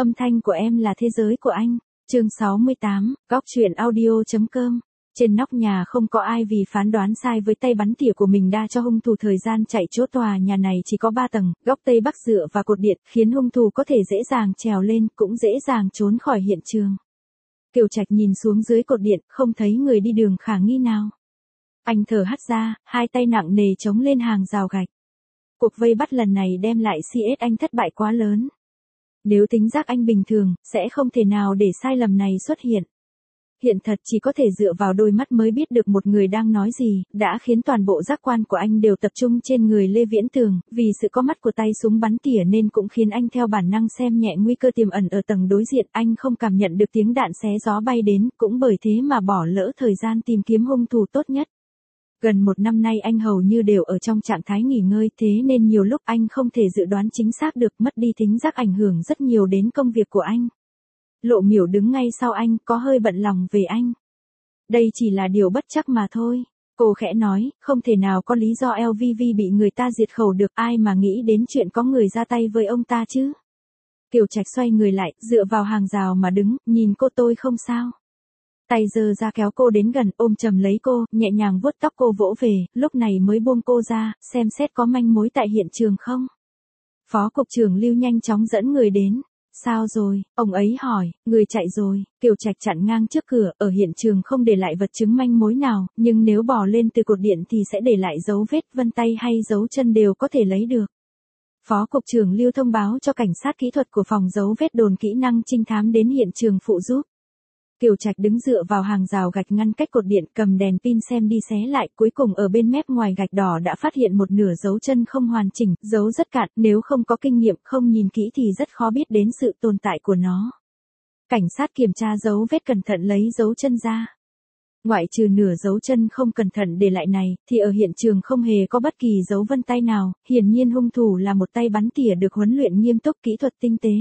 Âm thanh của em là thế giới của anh. Chương 68, góc truyện audio.com. Trên nóc nhà không có ai vì phán đoán sai với tay bắn tỉa của mình đa cho hung thủ thời gian chạy chỗ tòa nhà này chỉ có 3 tầng, góc tây bắc dựa vào cột điện, khiến hung thủ có thể dễ dàng trèo lên, cũng dễ dàng trốn khỏi hiện trường. Kiều Trạch nhìn xuống dưới cột điện, không thấy người đi đường khả nghi nào. Anh thở hắt ra, hai tay nặng nề chống lên hàng rào gạch. Cuộc vây bắt lần này đem lại CS anh thất bại quá lớn. Nếu tính giác anh bình thường, sẽ không thể nào để sai lầm này xuất hiện. Hiện thật chỉ có thể dựa vào đôi mắt mới biết được một người đang nói gì, đã khiến toàn bộ giác quan của anh đều tập trung trên người Lê Viễn Tường, vì sự có mắt của tay súng bắn tỉa nên cũng khiến anh theo bản năng xem nhẹ nguy cơ tiềm ẩn ở tầng đối diện, anh không cảm nhận được tiếng đạn xé gió bay đến, cũng bởi thế mà bỏ lỡ thời gian tìm kiếm hung thủ tốt nhất. Gần 1 năm nay anh hầu như đều ở trong trạng thái nghỉ ngơi, thế nên nhiều lúc anh không thể dự đoán chính xác được, mất đi thính giác ảnh hưởng rất nhiều đến công việc của anh. Lộ Miểu đứng ngay sau anh, có hơi bận lòng về anh. Đây chỉ là điều bất trắc mà thôi. Cô khẽ nói, không thể nào có lý do LVV bị người ta diệt khẩu được, ai mà nghĩ đến chuyện có người ra tay với ông ta chứ. Kiều Trạch xoay người lại, dựa vào hàng rào mà đứng, nhìn cô. Tôi không sao. Tay giơ ra kéo cô đến gần, ôm chầm lấy cô, nhẹ nhàng vuốt tóc cô vỗ về, lúc này mới buông cô ra, xem xét có manh mối tại hiện trường không. Phó cục trưởng Lưu nhanh chóng dẫn người đến. Sao rồi, ông ấy hỏi, người chạy rồi. Kiều Trạch chặn ngang trước cửa, ở hiện trường không để lại vật chứng manh mối nào, nhưng nếu bò lên từ cột điện thì sẽ để lại dấu vết vân tay hay dấu chân đều có thể lấy được. Phó cục trưởng Lưu thông báo cho cảnh sát kỹ thuật của phòng dấu vết đồn kỹ năng trinh thám đến hiện trường phụ giúp. Kiều Trạch đứng dựa vào hàng rào gạch ngăn cách cột điện, cầm đèn pin xem đi xé lại, cuối cùng ở bên mép ngoài gạch đỏ đã phát hiện một nửa dấu chân không hoàn chỉnh, dấu rất cạn, nếu không có kinh nghiệm, không nhìn kỹ thì rất khó biết đến sự tồn tại của nó. Cảnh sát kiểm tra dấu vết cẩn thận lấy dấu chân ra. Ngoại trừ nửa dấu chân không cẩn thận để lại này, thì ở hiện trường không hề có bất kỳ dấu vân tay nào, hiển nhiên hung thủ là một tay bắn tỉa được huấn luyện nghiêm túc, kỹ thuật tinh tế.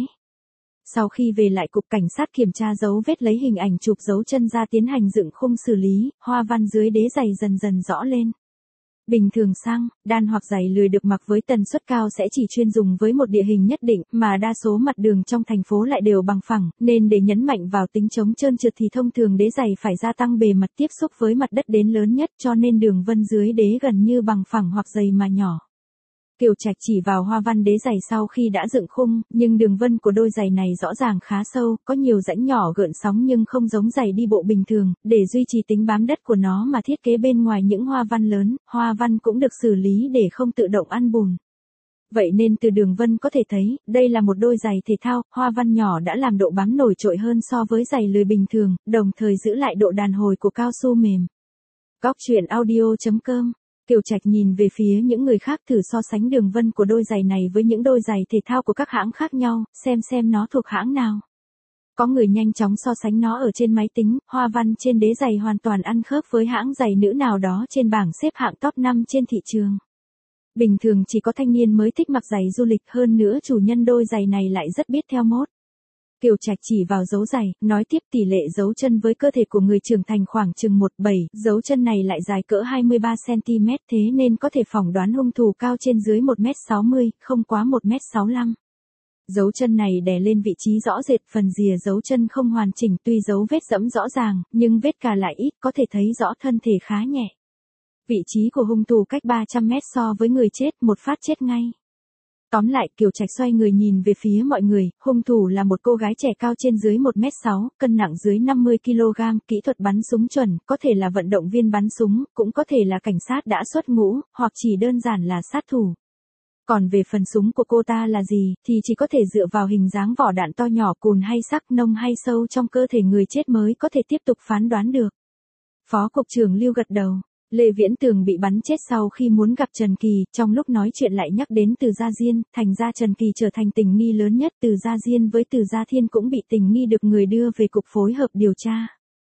Sau khi về lại cục cảnh sát kiểm tra dấu vết lấy hình ảnh chụp dấu chân ra tiến hành dựng khung xử lý, hoa văn dưới đế giày dần dần rõ lên. Bình thường xăng, đan hoặc giày lười được mặc với tần suất cao sẽ chỉ chuyên dùng với một địa hình nhất định, mà đa số mặt đường trong thành phố lại đều bằng phẳng, nên để nhấn mạnh vào tính chống trơn trượt thì thông thường đế giày phải gia tăng bề mặt tiếp xúc với mặt đất đến lớn nhất, cho nên đường vân dưới đế gần như bằng phẳng hoặc dày mà nhỏ. Kiều Trạch chỉ vào hoa văn đế giày sau khi đã dựng khung, nhưng đường vân của đôi giày này rõ ràng khá sâu, có nhiều rãnh nhỏ gợn sóng nhưng không giống giày đi bộ bình thường, để duy trì tính bám đất của nó mà thiết kế bên ngoài những hoa văn lớn, hoa văn cũng được xử lý để không tự động ăn bùn. Vậy nên từ đường vân có thể thấy, đây là một đôi giày thể thao, hoa văn nhỏ đã làm độ bám nổi trội hơn so với giày lười bình thường, đồng thời giữ lại độ đàn hồi của cao su mềm. Góc truyện audio.com. Kiều Trạch nhìn về phía những người khác thử so sánh đường vân của đôi giày này với những đôi giày thể thao của các hãng khác nhau, xem nó thuộc hãng nào. Có người nhanh chóng so sánh nó ở trên máy tính, hoa văn trên đế giày hoàn toàn ăn khớp với hãng giày nữ nào đó trên bảng xếp hạng top 5 trên thị trường. Bình thường chỉ có thanh niên mới thích mặc giày du lịch, hơn nữa chủ nhân đôi giày này lại rất biết theo mốt. Kiều Trạch chỉ vào dấu giày, nói tiếp tỷ lệ dấu chân với cơ thể của người trưởng thành khoảng chừng 1,7, dấu chân này lại dài cỡ 23cm thế nên có thể phỏng đoán hung thủ cao trên dưới 1m60, không quá 1m65. Dấu chân này đè lên vị trí rõ rệt, phần rìa dấu chân không hoàn chỉnh, tuy dấu vết dẫm rõ ràng, nhưng vết cà lại ít, có thể thấy rõ thân thể khá nhẹ. Vị trí của hung thủ cách 300m so với người chết, một phát chết ngay. Tóm lại, Kiều Trạch xoay người nhìn về phía mọi người, hung thủ là một cô gái trẻ cao trên dưới 1m6, cân nặng dưới 50kg, kỹ thuật bắn súng chuẩn, có thể là vận động viên bắn súng, cũng có thể là cảnh sát đã xuất ngũ, hoặc chỉ đơn giản là sát thủ. Còn về phần súng của cô ta là gì, thì chỉ có thể dựa vào hình dáng vỏ đạn to nhỏ, cùn hay sắc, nông hay sâu trong cơ thể người chết mới có thể tiếp tục phán đoán được. Phó cục trưởng Lưu gật đầu. Lê Viễn Tường bị bắn chết sau khi muốn gặp Trần Kỳ, trong lúc nói chuyện lại nhắc đến Từ Gia Diên, thành ra Trần Kỳ trở thành tình nghi lớn nhất, Từ Gia Diên với Từ Gia Thiên cũng bị tình nghi được người đưa về cục phối hợp điều tra.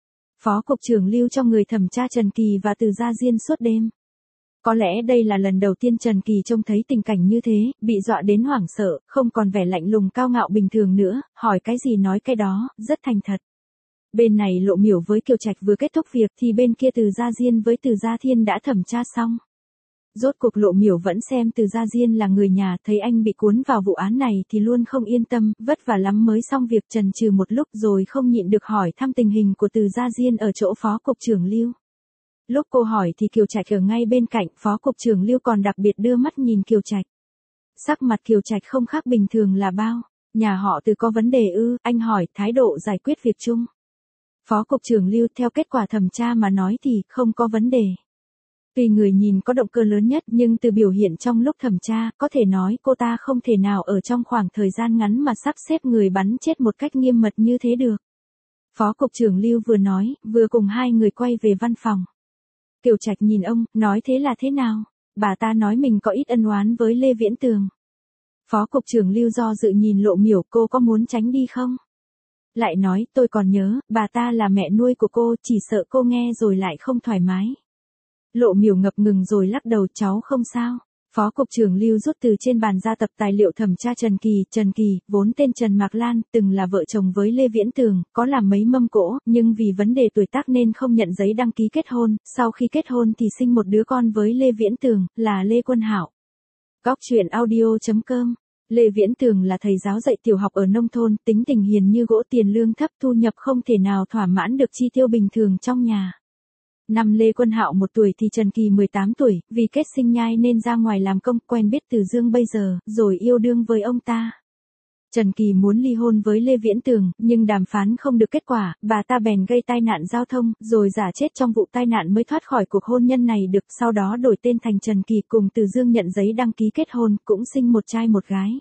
Phó cục trưởng Lưu cho người thẩm tra Trần Kỳ và Từ Gia Diên suốt đêm. Có lẽ đây là lần đầu tiên Trần Kỳ trông thấy tình cảnh như thế, bị dọa đến hoảng sợ, không còn vẻ lạnh lùng cao ngạo bình thường nữa, hỏi cái gì nói cái đó, rất thành thật. Bên này Lộ Miểu với Kiều Trạch vừa kết thúc việc thì bên kia Từ Gia Diên với Từ Gia Thiên đã thẩm tra xong. Rốt cuộc Lộ Miểu vẫn xem Từ Gia Diên là người nhà, thấy anh bị cuốn vào vụ án này thì luôn không yên tâm, vất vả lắm mới xong việc, chần chừ một lúc rồi không nhịn được hỏi thăm tình hình của Từ Gia Diên ở chỗ Phó Cục trưởng Lưu. Lúc cô hỏi thì Kiều Trạch ở ngay bên cạnh, Phó Cục trưởng Lưu còn đặc biệt đưa mắt nhìn Kiều Trạch. Sắc mặt Kiều Trạch không khác bình thường là bao. Nhà họ Từ có vấn đề ư? Anh hỏi, thái độ giải quyết việc chung. Phó Cục trưởng Lưu theo kết quả thẩm tra mà nói thì không có vấn đề. Tuy người nhìn có động cơ lớn nhất nhưng từ biểu hiện trong lúc thẩm tra, có thể nói cô ta không thể nào ở trong khoảng thời gian ngắn mà sắp xếp người bắn chết một cách nghiêm mật như thế được. Phó Cục trưởng Lưu vừa nói, vừa cùng hai người quay về văn phòng. Kiều Trạch nhìn ông, nói thế là thế nào? Bà ta nói mình có ít ân oán với Lê Viễn Tường. Phó Cục trưởng Lưu do dự nhìn Lộ Miểu, cô có muốn tránh đi không? Lại nói, tôi còn nhớ, bà ta là mẹ nuôi của cô, chỉ sợ cô nghe rồi lại không thoải mái. Lộ Miểu ngập ngừng rồi lắc đầu, cháu không sao. Phó Cục trưởng Lưu rút từ trên bàn ra tập tài liệu thẩm tra Trần Kỳ, vốn tên Trần Mạc Lan, từng là vợ chồng với Lê Viễn Tường, có làm mấy mâm cỗ, nhưng vì vấn đề tuổi tác nên không nhận giấy đăng ký kết hôn, sau khi kết hôn thì sinh một đứa con với Lê Viễn Tường, là Lê Quân Hạo. Góc truyện audio.com. Lê Viễn Tường là thầy giáo dạy tiểu học ở nông thôn, tính tình hiền như gỗ, tiền lương thấp, thu nhập không thể nào thỏa mãn được chi tiêu bình thường trong nhà. Năm Lê Quân Hạo 1 tuổi thì Trần Kỳ 18 tuổi, vì kết sinh nhai nên ra ngoài làm công, quen biết Từ Dương bây giờ, rồi yêu đương với ông ta. Trần Kỳ muốn ly hôn với Lê Viễn Tường, nhưng đàm phán không được kết quả, bà ta bèn gây tai nạn giao thông, rồi giả chết trong vụ tai nạn mới thoát khỏi cuộc hôn nhân này được, sau đó đổi tên thành Trần Kỳ, cùng Từ Dương nhận giấy đăng ký kết hôn, cũng sinh một trai một gái.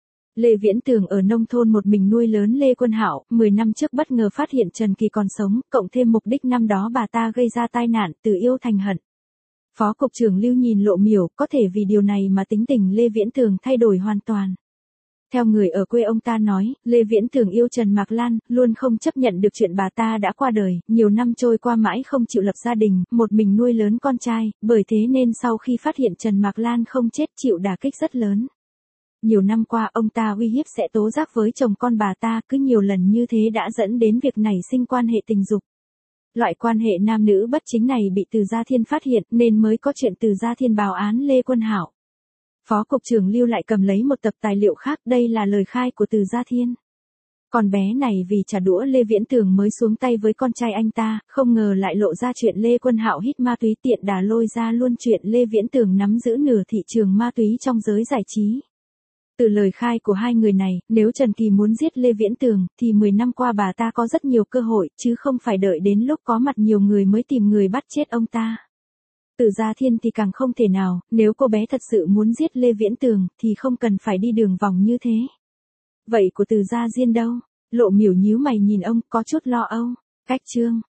Lê Viễn Tường ở nông thôn một mình nuôi lớn Lê Quân Hạo, 10 năm trước bất ngờ phát hiện Trần Kỳ còn sống, cộng thêm mục đích năm đó bà ta gây ra tai nạn, từ yêu thành hận. Phó Cục trưởng Lưu nhìn Lộ Miểu, có thể vì điều này mà tính tình Lê Viễn Tường thay đổi hoàn toàn. Theo người ở quê ông ta nói, Lê Viễn Tường yêu Trần Mạc Lan, luôn không chấp nhận được chuyện bà ta đã qua đời, nhiều năm trôi qua mãi không chịu lập gia đình, một mình nuôi lớn con trai, bởi thế nên sau khi phát hiện Trần Mạc Lan không chết chịu đả kích rất lớn. Nhiều năm qua ông ta uy hiếp sẽ tố giác với chồng con bà ta, cứ nhiều lần như thế đã dẫn đến việc nảy sinh quan hệ tình dục. Loại quan hệ nam nữ bất chính này bị Từ Gia Thiên phát hiện nên mới có chuyện Từ Gia Thiên báo án Lê Quân Hạo. Phó Cục trưởng Lưu lại cầm lấy một tập tài liệu khác, đây là lời khai của Từ Gia Thiên. Con bé này vì trả đũa Lê Viễn Tường mới xuống tay với con trai anh ta, không ngờ lại lộ ra chuyện Lê Quân Hạo hít ma túy, tiện đà lôi ra luôn chuyện Lê Viễn Tường nắm giữ nửa thị trường ma túy trong giới giải trí. Từ lời khai của hai người này, nếu Trần Kỳ muốn giết Lê Viễn Tường, thì 10 năm qua bà ta có rất nhiều cơ hội, chứ không phải đợi đến lúc có mặt nhiều người mới tìm người bắt chết ông ta. Từ Gia Thiên thì càng không thể nào, nếu cô bé thật sự muốn giết Lê Viễn Tường, thì không cần phải đi đường vòng như thế. Vậy của Từ Gia Diên đâu? Lộ Miểu nhíu mày nhìn ông, có chút lo âu. Cách chương.